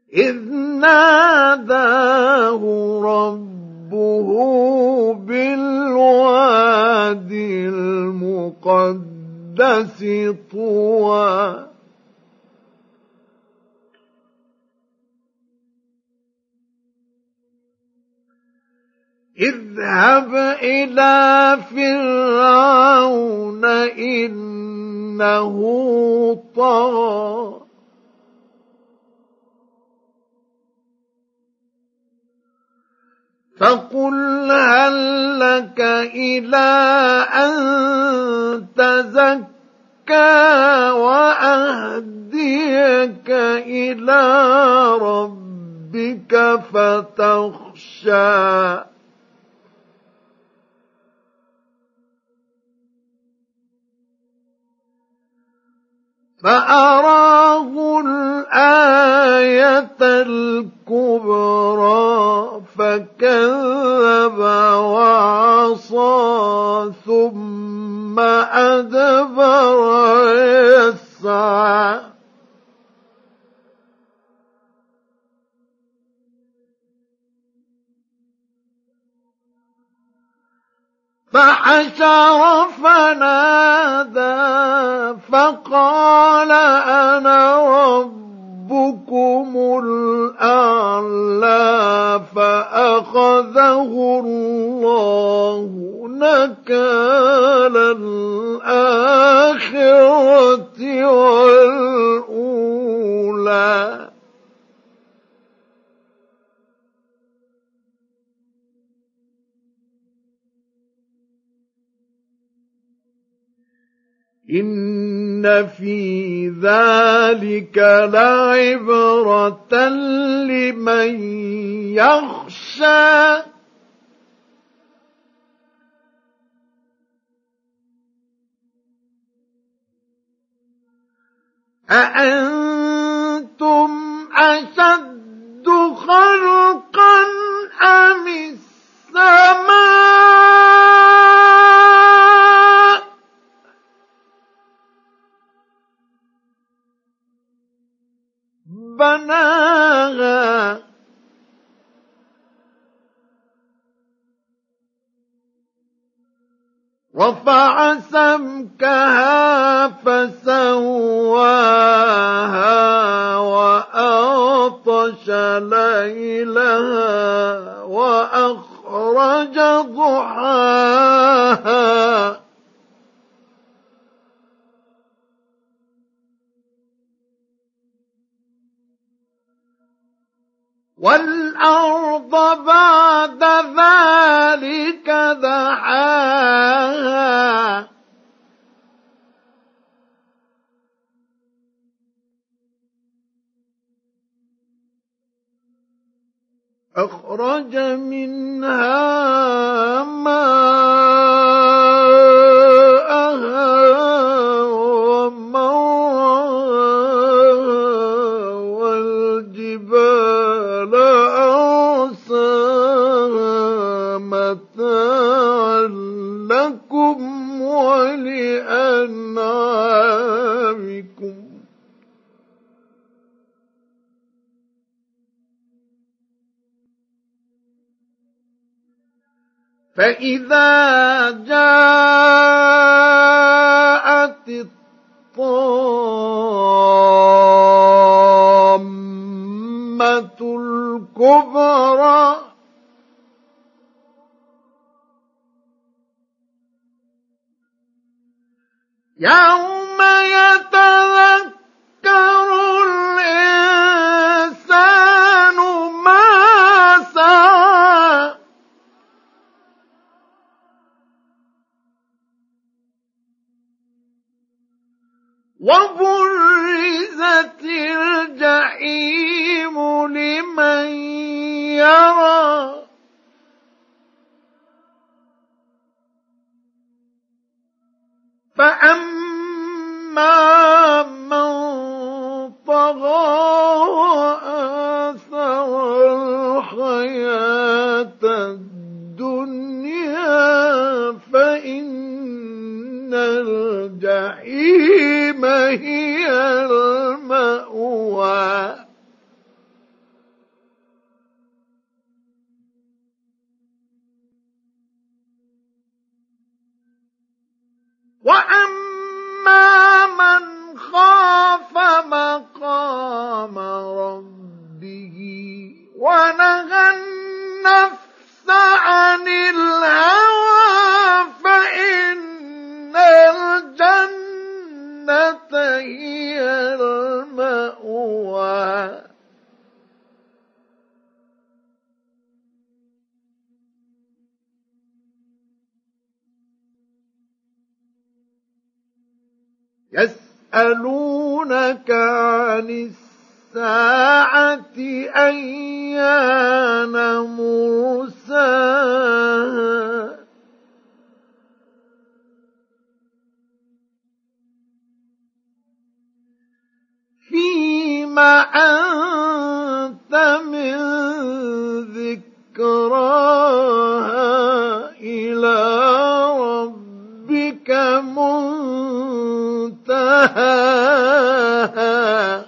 إذ ناداه ربه بالواد المقدس طوى اذهب إلى فرعون إنه طغى فقل هل لك إلى أن تزكى وأهديك إلى ربك فتخشى فأراه الآية الكبرى فكذب وعصى ثم أدبر يسعى فحشر فنادى فقال أنا ربكم الأعلى فأخذه الله نكال الآخرة والأولى إن في ذلك لعبرة لمن يخشى أأنتم أشد خلقا أم السماء بناها رفع سمكها فسواها وأغطش ليلها وأخرج ضحاها والأرض بعد ذلك دحاها أخرج منها ماءها ومرعاها والجبال أرساها متاعا لكم ولأنعامكم فإذا جاءت الطامة الكبرى يوم يتذكر الإنسان ما سعى وبرزت الجحيم لمن يرى فأما من طغى وآثر الحياة الدنيا فإن الجحيم هي المأوى نهى النفس عن الهوى فإن الجنة هي المأوى يسألونك عن الساعة أيان مرساها فيما أنت من ذكراها إلى ربك منتهاها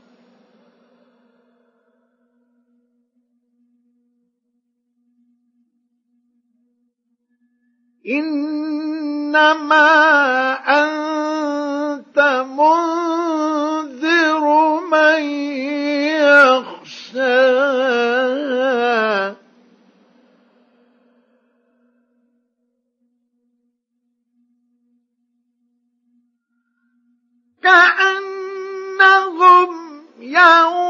إنما أنت منذر من يخشاها كأنهم يوم